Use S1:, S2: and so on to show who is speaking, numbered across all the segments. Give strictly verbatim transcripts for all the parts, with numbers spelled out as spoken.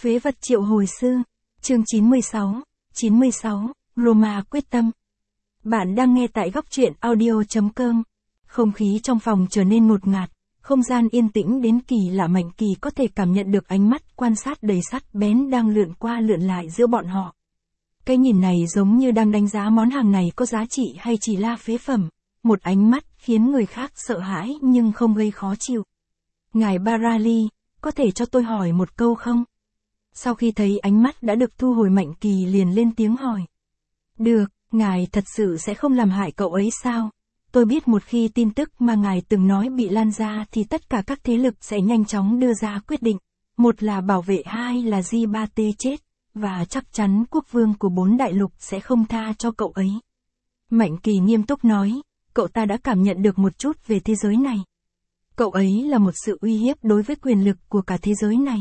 S1: Phế vật triệu hồi sư. Chương chín mươi sáu. chín mươi sáu. Roma quyết tâm. Bạn đang nghe tại góc truyện audio chấm com. Không khí trong phòng trở nên ngột ngạt, không gian yên tĩnh đến kỳ lạ. Mạnh Kỳ có thể cảm nhận được ánh mắt quan sát đầy sắc bén đang lượn qua lượn lại giữa bọn họ. Cái nhìn này giống như đang đánh giá món hàng này có giá trị hay chỉ là phế phẩm. Một ánh mắt khiến người khác sợ hãi nhưng không gây khó chịu. Ngài Barali, có thể cho tôi hỏi một câu không? Sau khi thấy ánh mắt đã được thu hồi, Mạnh Kỳ liền lên tiếng hỏi. Được, ngài thật sự sẽ không làm hại cậu ấy sao? Tôi biết một khi tin tức mà ngài từng nói bị lan ra thì tất cả các thế lực sẽ nhanh chóng đưa ra quyết định. Một là bảo vệ, hai là Di Ba Tê chết, và chắc chắn quốc vương của bốn đại lục sẽ không tha cho cậu ấy. Mạnh Kỳ nghiêm túc nói, cậu ta đã cảm nhận được một chút về thế giới này. Cậu ấy là một sự uy hiếp đối với quyền lực của cả thế giới này.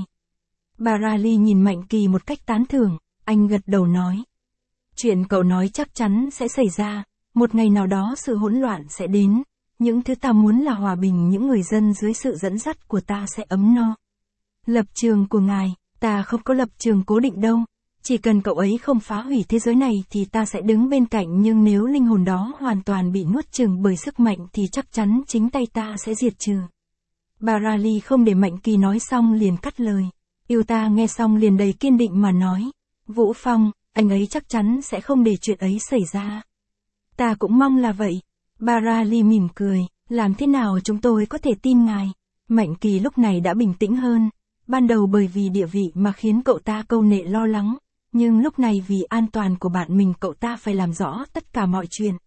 S1: Barali nhìn Mạnh Kỳ một cách tán thưởng, anh gật đầu nói. Chuyện cậu nói chắc chắn sẽ xảy ra, một ngày nào đó sự hỗn loạn sẽ đến, những thứ ta muốn là hòa bình, những người dân dưới sự dẫn dắt của ta sẽ ấm no. Lập trường của ngài, ta không có lập trường cố định đâu, chỉ cần cậu ấy không phá hủy thế giới này thì ta sẽ đứng bên cạnh, nhưng nếu linh hồn đó hoàn toàn bị nuốt chửng bởi sức mạnh thì chắc chắn chính tay ta sẽ diệt trừ. Barali không để Mạnh Kỳ nói xong liền cắt lời. Yêu ta nghe xong liền đầy kiên định mà nói. Vũ Phong, anh ấy chắc chắn sẽ không để chuyện ấy xảy ra. Ta cũng mong là vậy. Barali mỉm cười, làm thế nào chúng tôi có thể tin ngài? Mạnh Kỳ lúc này đã bình tĩnh hơn. Ban đầu bởi vì địa vị mà khiến cậu ta câu nệ lo lắng, nhưng lúc này vì an toàn của bạn mình cậu ta phải làm rõ tất cả mọi chuyện.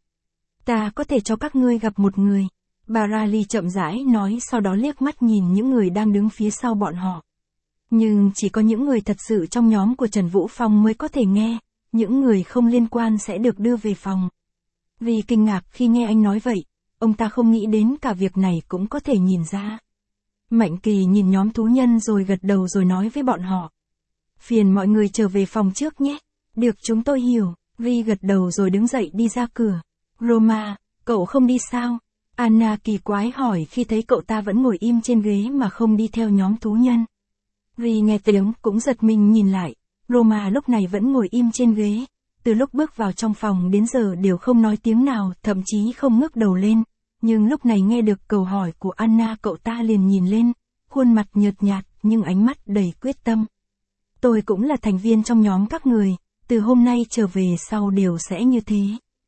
S1: Ta có thể cho các ngươi gặp một người. Barali chậm rãi nói, sau đó liếc mắt nhìn những người đang đứng phía sau bọn họ. Nhưng chỉ có những người thật sự trong nhóm của Trần Vũ Phong mới có thể nghe, những người không liên quan sẽ được đưa về phòng. Vì kinh ngạc khi nghe anh nói vậy, ông ta không nghĩ đến cả việc này cũng có thể nhìn ra. Mạnh Kỳ nhìn nhóm thú nhân rồi gật đầu rồi nói với bọn họ. Phiền mọi người trở về phòng trước nhé. Được, chúng tôi hiểu. Vi gật đầu rồi đứng dậy đi ra cửa. Roma, cậu không đi sao? Anna kỳ quái hỏi khi thấy cậu ta vẫn ngồi im trên ghế mà không đi theo nhóm thú nhân. Vi nghe tiếng cũng giật mình nhìn lại. Roma lúc này vẫn ngồi im trên ghế. Từ lúc bước vào trong phòng đến giờ đều không nói tiếng nào, thậm chí không ngước đầu lên. Nhưng lúc này nghe được câu hỏi của Anna, cậu ta liền nhìn lên, khuôn mặt nhợt nhạt nhưng ánh mắt đầy quyết tâm. Tôi cũng là thành viên trong nhóm các người, từ hôm nay trở về sau đều sẽ như thế.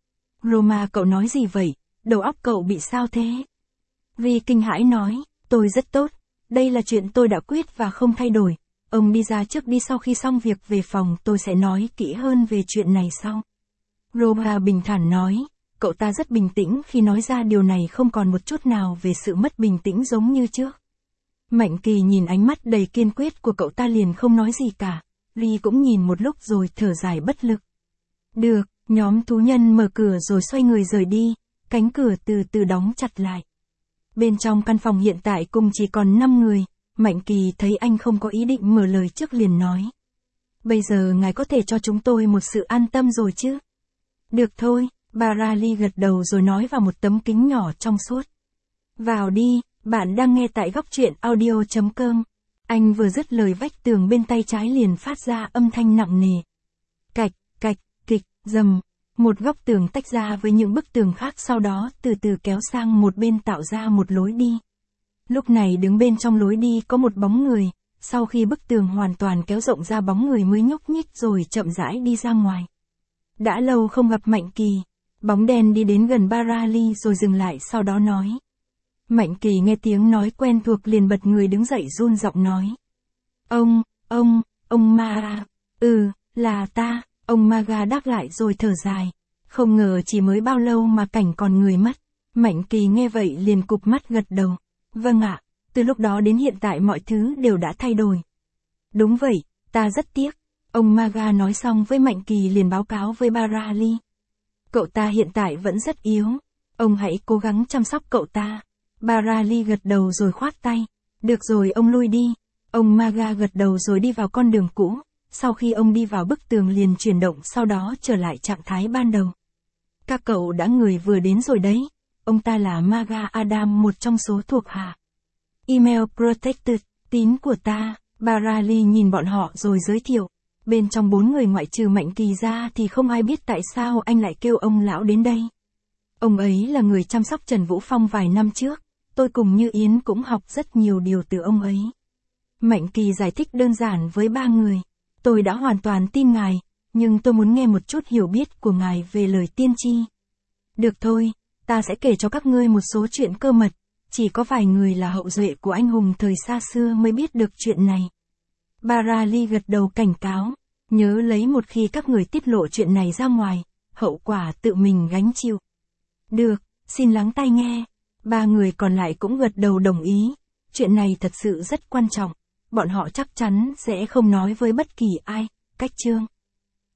S1: Roma, cậu nói gì vậy? Đầu óc cậu bị sao thế? Vi kinh hãi nói, tôi rất tốt, đây là chuyện tôi đã quyết và không thay đổi. Ông đi ra trước đi, sau khi xong việc về phòng tôi sẽ nói kỹ hơn về chuyện này sau. Roma bình thản nói, cậu ta rất bình tĩnh khi nói ra điều này, không còn một chút nào về sự mất bình tĩnh giống như trước. Mạnh Kỳ nhìn ánh mắt đầy kiên quyết của cậu ta liền không nói gì cả. Vi cũng nhìn một lúc rồi thở dài bất lực. Được, nhóm thú nhân mở cửa rồi xoay người rời đi, cánh cửa từ từ đóng chặt lại. Bên trong căn phòng hiện tại cùng chỉ còn năm người, Mạnh Kỳ thấy anh không có ý định mở lời trước liền nói. Bây giờ ngài có thể cho chúng tôi một sự an tâm rồi chứ? Được thôi, Barali gật đầu rồi nói vào một tấm kính nhỏ trong suốt. Vào đi, bạn đang nghe tại góc truyện audio chấm com. Anh vừa dứt lời, vách tường bên tay trái liền phát ra âm thanh nặng nề. Cạch, cạch, kịch, rầm. Một góc tường tách ra với những bức tường khác, sau đó từ từ kéo sang một bên tạo ra một lối đi. Lúc này đứng bên trong lối đi có một bóng người, sau khi bức tường hoàn toàn kéo rộng ra bóng người mới nhúc nhích rồi chậm rãi đi ra ngoài. Đã lâu không gặp Mạnh Kỳ, bóng đen đi đến gần Barali rồi dừng lại, sau đó nói. Mạnh Kỳ nghe tiếng nói quen thuộc liền bật người đứng dậy run giọng nói. Ông, ông, ông Maga. Ừ, là ta, ông Maga đáp lại rồi thở dài. Không ngờ chỉ mới bao lâu mà cảnh còn người mất. Mạnh Kỳ nghe vậy liền cụp mắt gật đầu. Vâng ạ, từ lúc đó đến hiện tại mọi thứ đều đã thay đổi. Đúng vậy, ta rất tiếc. Ông Maga nói xong với Mạnh Kỳ liền báo cáo với Barali. Cậu ta hiện tại vẫn rất yếu. Ông hãy cố gắng chăm sóc cậu ta. Barali gật đầu rồi khoát tay. Được rồi, ông lui đi. Ông Maga gật đầu rồi đi vào con đường cũ. Sau khi ông đi vào, bức tường liền chuyển động, sau đó trở lại trạng thái ban đầu. Các cậu đã người vừa đến rồi đấy. Ông ta là Maga Adam, một trong số thuộc hạ. Email protected, tín của ta. Bà Riley nhìn bọn họ rồi giới thiệu. Bên trong bốn người ngoại trừ Mạnh Kỳ ra thì không ai biết tại sao anh lại kêu ông lão đến đây. Ông ấy là người chăm sóc Trần Vũ Phong vài năm trước, tôi cùng Như Yến cũng học rất nhiều điều từ ông ấy. Mạnh Kỳ giải thích đơn giản với ba người. Tôi đã hoàn toàn tin ngài, nhưng tôi muốn nghe một chút hiểu biết của ngài về lời tiên tri. Được thôi, ta sẽ kể cho các ngươi một số chuyện cơ mật, chỉ có vài người là hậu duệ của anh hùng thời xa xưa mới biết được chuyện này. Bà Riley gật đầu cảnh cáo, nhớ lấy một khi các người tiết lộ chuyện này ra ngoài, hậu quả tự mình gánh chịu. Được, xin lắng tai nghe. Ba người còn lại cũng gật đầu đồng ý, chuyện này thật sự rất quan trọng, bọn họ chắc chắn sẽ không nói với bất kỳ ai. Cách chương